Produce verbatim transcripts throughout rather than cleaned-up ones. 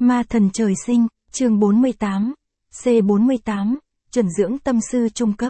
Ma thần trời sinh, chương bốn mươi tám, C bốn mươi tám, chuẩn dưỡng tâm sư trung cấp.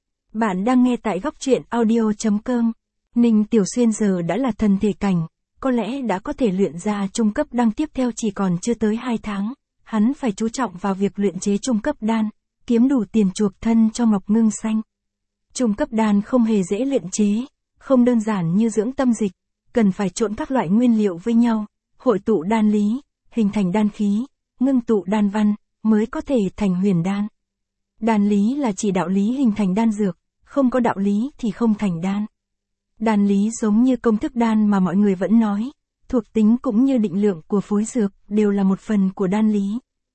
Bạn đang nghe tại góc truyện audio chấm com. Ninh Tiểu Xuyên giờ đã là thần thể cảnh, có lẽ đã có thể luyện ra trung cấp đan tiếp theo chỉ còn chưa tới hai tháng. Hắn phải chú trọng vào việc luyện chế trung cấp đan, kiếm đủ tiền chuộc thân cho Ngọc Ngưng Xanh. Trung cấp đan không hề dễ luyện chế, không đơn giản như dưỡng tâm dịch, cần phải trộn các loại nguyên liệu với nhau, hội tụ đan lý, hình thành đan khí, ngưng tụ đan văn, mới có thể thành huyền đan. Đan lý là chỉ đạo lý hình thành đan dược, không có đạo lý thì không thành đan. Đan lý giống như công thức đan mà mọi người vẫn nói, thuộc tính cũng như định lượng của phối dược đều là một phần của đan lý.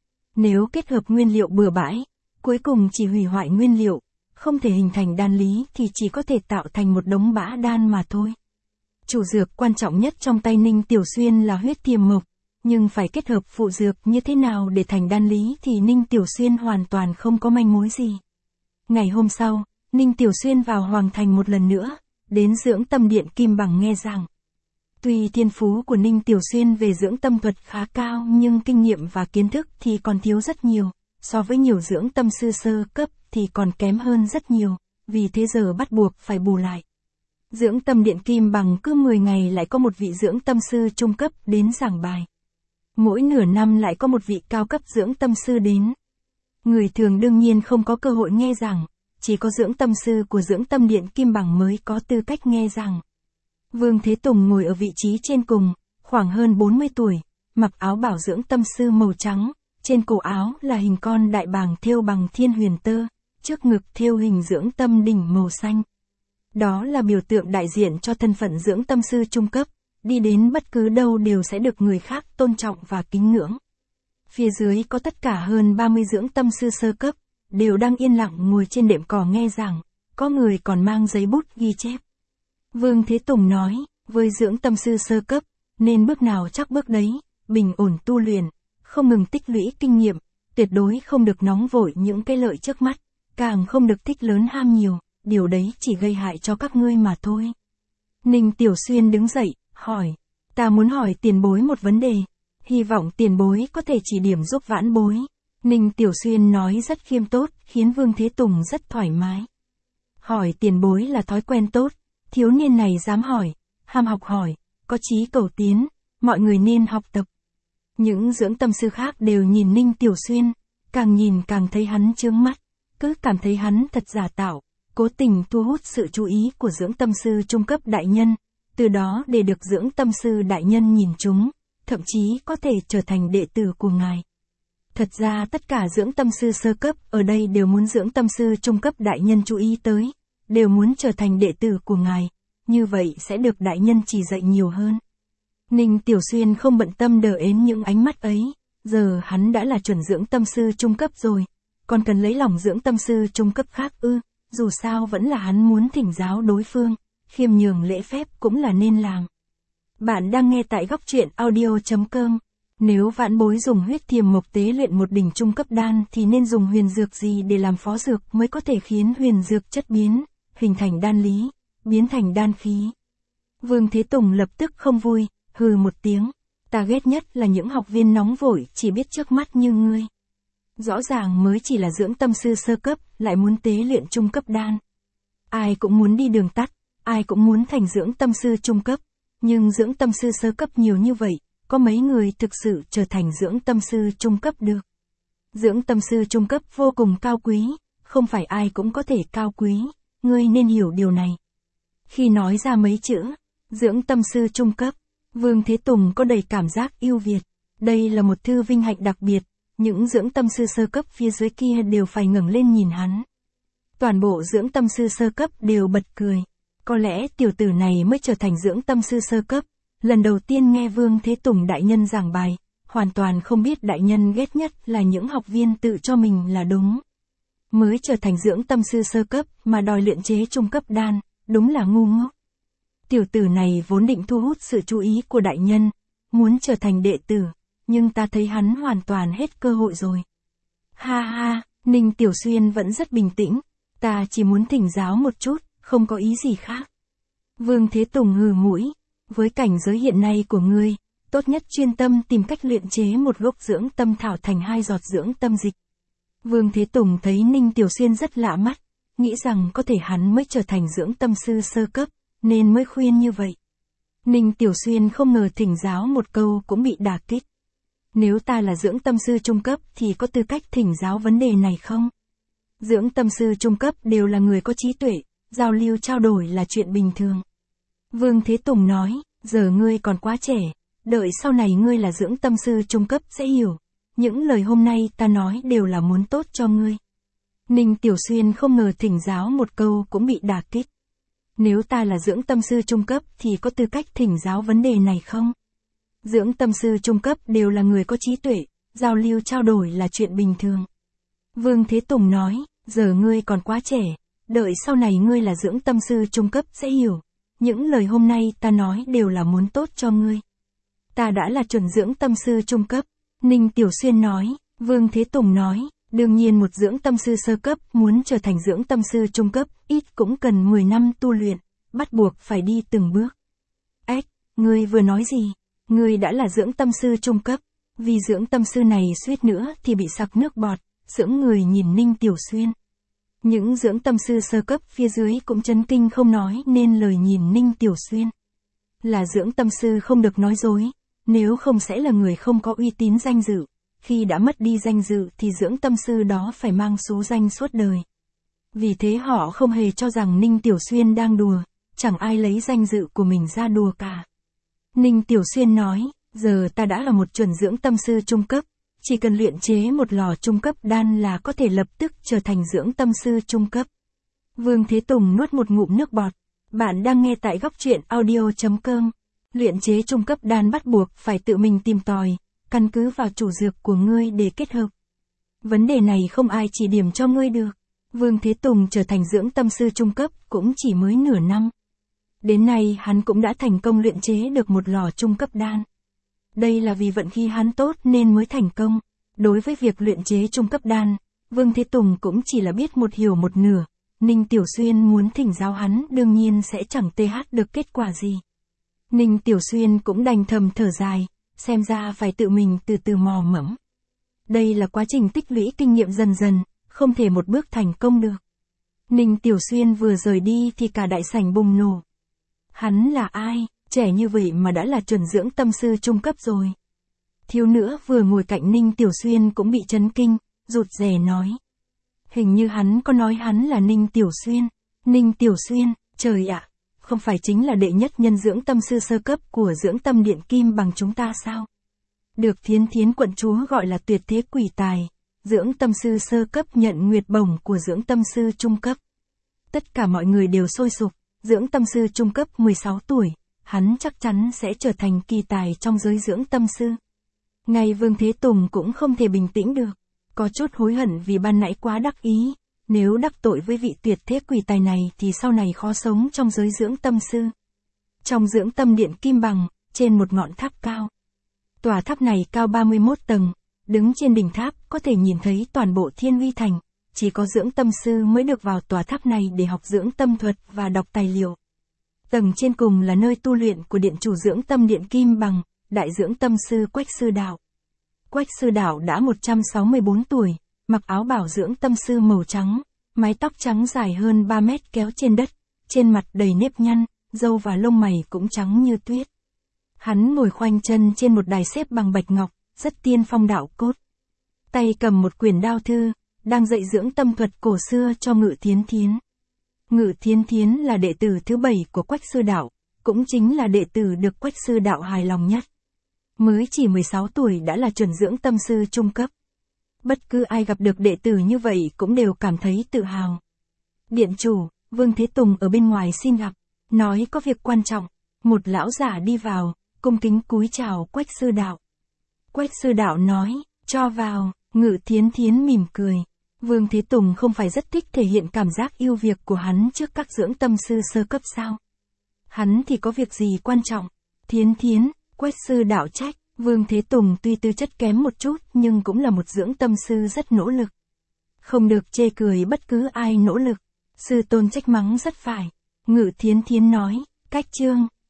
Nếu kết hợp nguyên liệu bừa bãi, cuối cùng chỉ hủy hoại nguyên liệu, không thể hình thành đan lý thì chỉ có thể tạo thành một đống bã đan mà thôi. Chủ dược quan trọng nhất trong tay Ninh Tiểu Xuyên là huyết thiềm mộc, nhưng phải kết hợp phụ dược như thế nào để thành đan lý thì Ninh Tiểu Xuyên hoàn toàn không có manh mối gì. Ngày hôm sau, Ninh Tiểu Xuyên vào Hoàng Thành một lần nữa, đến dưỡng tâm điện Kim Bằng nghe giảng. Tuy thiên phú của Ninh Tiểu Xuyên về dưỡng tâm thuật khá cao nhưng kinh nghiệm và kiến thức thì còn thiếu rất nhiều, so với nhiều dưỡng tâm sư sơ cấp thì còn kém hơn rất nhiều, vì thế giờ bắt buộc phải bù lại. Dưỡng tâm điện Kim Bằng cứ mười ngày lại có một vị dưỡng tâm sư trung cấp đến giảng bài. Mỗi nửa năm lại có một vị cao cấp dưỡng tâm sư đến. Người thường đương nhiên không có cơ hội nghe giảng, chỉ có dưỡng tâm sư của dưỡng tâm điện Kim Bằng mới có tư cách nghe giảng. Vương Thế Tùng ngồi ở vị trí trên cùng, khoảng hơn bốn mươi tuổi, mặc áo bảo dưỡng tâm sư màu trắng, trên cổ áo là hình con đại bàng thêu bằng thiên huyền tơ, trước ngực thêu hình dưỡng tâm đỉnh màu xanh. Đó là biểu tượng đại diện cho thân phận dưỡng tâm sư trung cấp, đi đến bất cứ đâu đều sẽ được người khác tôn trọng và kính ngưỡng. Phía dưới có tất cả hơn ba mươi dưỡng tâm sư sơ cấp, đều đang yên lặng ngồi trên đệm cỏ nghe giảng, có người còn mang giấy bút ghi chép. Vương Thế Tùng nói, với dưỡng tâm sư sơ cấp, nên bước nào chắc bước đấy, bình ổn tu luyện, không ngừng tích lũy kinh nghiệm, tuyệt đối không được nóng vội những cái lợi trước mắt, càng không được thích lớn ham nhiều, điều đấy chỉ gây hại cho các ngươi mà thôi. Ninh Tiểu Xuyên đứng dậy, hỏi, ta muốn hỏi tiền bối một vấn đề, hy vọng tiền bối có thể chỉ điểm giúp vãn bối. Ninh Tiểu Xuyên nói rất khiêm tốt, khiến Vương Thế Tùng rất thoải mái. Hỏi tiền bối là thói quen tốt, thiếu niên này dám hỏi, ham học hỏi, có chí cầu tiến, mọi người nên học tập. Những dưỡng tâm sư khác đều nhìn Ninh Tiểu Xuyên, càng nhìn càng thấy hắn chướng mắt, cứ cảm thấy hắn thật giả tạo, cố tình thu hút sự chú ý của dưỡng tâm sư trung cấp đại nhân, từ đó để được dưỡng tâm sư đại nhân nhìn chúng, thậm chí có thể trở thành đệ tử của ngài. Thật ra tất cả dưỡng tâm sư sơ cấp ở đây đều muốn dưỡng tâm sư trung cấp đại nhân chú ý tới, đều muốn trở thành đệ tử của ngài, như vậy sẽ được đại nhân chỉ dạy nhiều hơn. Ninh Tiểu Xuyên không bận tâm đờ ến những ánh mắt ấy, giờ hắn đã là chuẩn dưỡng tâm sư trung cấp rồi, còn cần lấy lòng dưỡng tâm sư trung cấp khác ư, dù sao vẫn là hắn muốn thỉnh giáo đối phương, khiêm nhường lễ phép cũng là nên làm. Bạn đang nghe tại góc truyện audio chấm com. Nếu vãn bối dùng huyết thiềm mộc tế luyện một đỉnh trung cấp đan thì nên dùng huyền dược gì để làm phó dược mới có thể khiến huyền dược chất biến, hình thành đan lý, biến thành đan khí. Vương Thế Tùng lập tức không vui, hừ một tiếng, ta ghét nhất là những học viên nóng vội chỉ biết trước mắt như ngươi. Rõ ràng mới chỉ là dưỡng tâm sư sơ cấp, lại muốn tế luyện trung cấp đan. Ai cũng muốn đi đường tắt, ai cũng muốn thành dưỡng tâm sư trung cấp, nhưng dưỡng tâm sư sơ cấp nhiều như vậy, có mấy người thực sự trở thành dưỡng tâm sư trung cấp được. Dưỡng tâm sư trung cấp vô cùng cao quý, không phải ai cũng có thể cao quý, ngươi nên hiểu điều này. Khi nói ra mấy chữ, dưỡng tâm sư trung cấp, Vương Thế Tùng có đầy cảm giác yêu Việt. Đây là một thư vinh hạnh đặc biệt, những dưỡng tâm sư sơ cấp phía dưới kia đều phải ngẩng lên nhìn hắn. Toàn bộ dưỡng tâm sư sơ cấp đều bật cười. Có lẽ tiểu tử này mới trở thành dưỡng tâm sư sơ cấp. Lần đầu tiên nghe Vương Thế Tùng đại nhân giảng bài, hoàn toàn không biết đại nhân ghét nhất là những học viên tự cho mình là đúng. Mới trở thành dưỡng tâm sư sơ cấp mà đòi luyện chế trung cấp đan, đúng là ngu ngốc. Tiểu tử này vốn định thu hút sự chú ý của đại nhân, muốn trở thành đệ tử, nhưng ta thấy hắn hoàn toàn hết cơ hội rồi. Ha ha, Ninh Tiểu Xuyên vẫn rất bình tĩnh, ta chỉ muốn thỉnh giáo một chút, không có ý gì khác. Vương Thế Tùng hừ mũi, với cảnh giới hiện nay của ngươi, tốt nhất chuyên tâm tìm cách luyện chế một gốc dưỡng tâm thảo thành hai giọt dưỡng tâm dịch. Vương Thế Tùng thấy Ninh Tiểu Xuyên rất lạ mắt, nghĩ rằng có thể hắn mới trở thành dưỡng tâm sư sơ cấp, nên mới khuyên như vậy. Ninh Tiểu Xuyên không ngờ thỉnh giáo một câu cũng bị đả kích. Nếu ta là dưỡng tâm sư trung cấp thì có tư cách thỉnh giáo vấn đề này không? Dưỡng tâm sư trung cấp đều là người có trí tuệ, giao lưu trao đổi là chuyện bình thường. Vương Thế Tùng nói, giờ ngươi còn quá trẻ, đợi sau này ngươi là dưỡng tâm sư trung cấp sẽ hiểu. Những lời hôm nay ta nói đều là muốn tốt cho ngươi. Ninh Tiểu Xuyên không ngờ thỉnh giáo một câu cũng bị đả kích. Nếu ta là dưỡng tâm sư trung cấp thì có tư cách thỉnh giáo vấn đề này không? Dưỡng tâm sư trung cấp đều là người có trí tuệ, giao lưu trao đổi là chuyện bình thường. Vương Thế Tùng nói, giờ ngươi còn quá trẻ, đợi sau này ngươi là dưỡng tâm sư trung cấp sẽ hiểu. Những lời hôm nay ta nói đều là muốn tốt cho ngươi. Ta đã là chuẩn dưỡng tâm sư trung cấp. Ninh Tiểu Xuyên nói, Vương Thế Tùng nói, đương nhiên một dưỡng tâm sư sơ cấp muốn trở thành dưỡng tâm sư trung cấp, ít cũng cần mười năm tu luyện, bắt buộc phải đi từng bước. Ếch, ngươi vừa nói gì? Ngươi đã là dưỡng tâm sư trung cấp, vì dưỡng tâm sư này suýt nữa thì bị sặc nước bọt, sững người nhìn Ninh Tiểu Xuyên. Những dưỡng tâm sư sơ cấp phía dưới cũng chấn kinh không nói nên lời nhìn Ninh Tiểu Xuyên. Là dưỡng tâm sư không được nói dối, nếu không sẽ là người không có uy tín danh dự, khi đã mất đi danh dự thì dưỡng tâm sư đó phải mang số danh suốt đời. Vì thế họ không hề cho rằng Ninh Tiểu Xuyên đang đùa, chẳng ai lấy danh dự của mình ra đùa cả. Ninh Tiểu Xuyên nói, giờ ta đã là một chuẩn dưỡng tâm sư trung cấp, chỉ cần luyện chế một lò trung cấp đan là có thể lập tức trở thành dưỡng tâm sư trung cấp. Vương Thế Tùng nuốt một ngụm nước bọt. Bạn đang nghe tại góc truyện audio chấm com. Luyện chế trung cấp đan bắt buộc phải tự mình tìm tòi, căn cứ vào chủ dược của ngươi để kết hợp. Vấn đề này không ai chỉ điểm cho ngươi được. Vương Thế Tùng trở thành dưỡng tâm sư trung cấp cũng chỉ mới nửa năm. Đến nay hắn cũng đã thành công luyện chế được một lò trung cấp đan. Đây là vì vận khí hắn tốt nên mới thành công. Đối với việc luyện chế trung cấp đan, Vương Thế Tùng cũng chỉ là biết một hiểu một nửa. Ninh Tiểu Xuyên muốn thỉnh giáo hắn đương nhiên sẽ chẳng th được kết quả gì. Ninh Tiểu Xuyên cũng đành thầm thở dài, xem ra phải tự mình từ từ mò mẫm. Đây là quá trình tích lũy kinh nghiệm dần dần, không thể một bước thành công được. Ninh Tiểu Xuyên vừa rời đi thì cả đại sảnh bùng nổ. Hắn là ai, trẻ như vậy mà đã là chuẩn dưỡng tâm sư trung cấp rồi. Thiếu nữa vừa ngồi cạnh Ninh Tiểu Xuyên cũng bị chấn kinh, rụt rè nói. Hình như hắn có nói hắn là Ninh Tiểu Xuyên. Ninh Tiểu Xuyên, trời ạ, không phải chính là đệ nhất nhân dưỡng tâm sư sơ cấp của dưỡng tâm điện kim bằng chúng ta sao? Được Thiến Thiến quận chúa gọi là tuyệt thế quỷ tài, dưỡng tâm sư sơ cấp nhận nguyệt bổng của dưỡng tâm sư trung cấp. Tất cả mọi người đều sôi sục, dưỡng tâm sư trung cấp mười sáu tuổi, hắn chắc chắn sẽ trở thành kỳ tài trong giới dưỡng tâm sư. Ngay Vương Thế Tùng cũng không thể bình tĩnh được, có chút hối hận vì ban nãy quá đắc ý. Nếu đắc tội với vị tuyệt thế quỷ tài này thì sau này khó sống trong giới dưỡng tâm sư. Trong dưỡng tâm điện kim bằng, trên một ngọn tháp cao. Tòa tháp này cao ba mươi mốt tầng, đứng trên đỉnh tháp có thể nhìn thấy toàn bộ Thiên Uy Thành. Chỉ có dưỡng tâm sư mới được vào tòa tháp này để học dưỡng tâm thuật và đọc tài liệu. Tầng trên cùng là nơi tu luyện của điện chủ dưỡng tâm điện kim bằng, đại dưỡng tâm sư Quách Sư Đạo. Quách Sư Đạo đã một trăm sáu mươi bốn tuổi. Mặc áo bảo dưỡng tâm sư màu trắng, mái tóc trắng dài hơn ba mét kéo trên đất, trên mặt đầy nếp nhăn, râu và lông mày cũng trắng như tuyết. Hắn ngồi khoanh chân trên một đài xếp bằng bạch ngọc, rất tiên phong đạo cốt. Tay cầm một quyển đao thư, đang dạy dưỡng tâm thuật cổ xưa cho Ngự Thiến Thiến. Ngự Thiến Thiến là đệ tử thứ bảy của Quách Sư Đạo, cũng chính là đệ tử được Quách Sư Đạo hài lòng nhất. Mới chỉ mười sáu tuổi đã là chuẩn dưỡng tâm sư trung cấp. Bất cứ ai gặp được đệ tử như vậy cũng đều cảm thấy tự hào. Điện chủ, Vương Thế Tùng ở bên ngoài xin gặp, nói có việc quan trọng. Một lão giả đi vào, cung kính cúi chào Quách Sư Đạo. Quách Sư Đạo nói, cho vào. Ngự Thiến Thiến mỉm cười. Vương Thế Tùng không phải rất thích thể hiện cảm giác yêu việc của hắn trước các dưỡng tâm sư sơ cấp sao? Hắn thì có việc gì quan trọng? Thiến Thiến, Quách Sư Đạo trách. Vương Thế Tùng tuy tư chất kém một chút nhưng cũng là một dưỡng tâm sư rất nỗ lực. Không được chê cười bất cứ ai nỗ lực. Sư tôn trách mắng rất phải. Ngự Thiến Thiến nói, cách chương.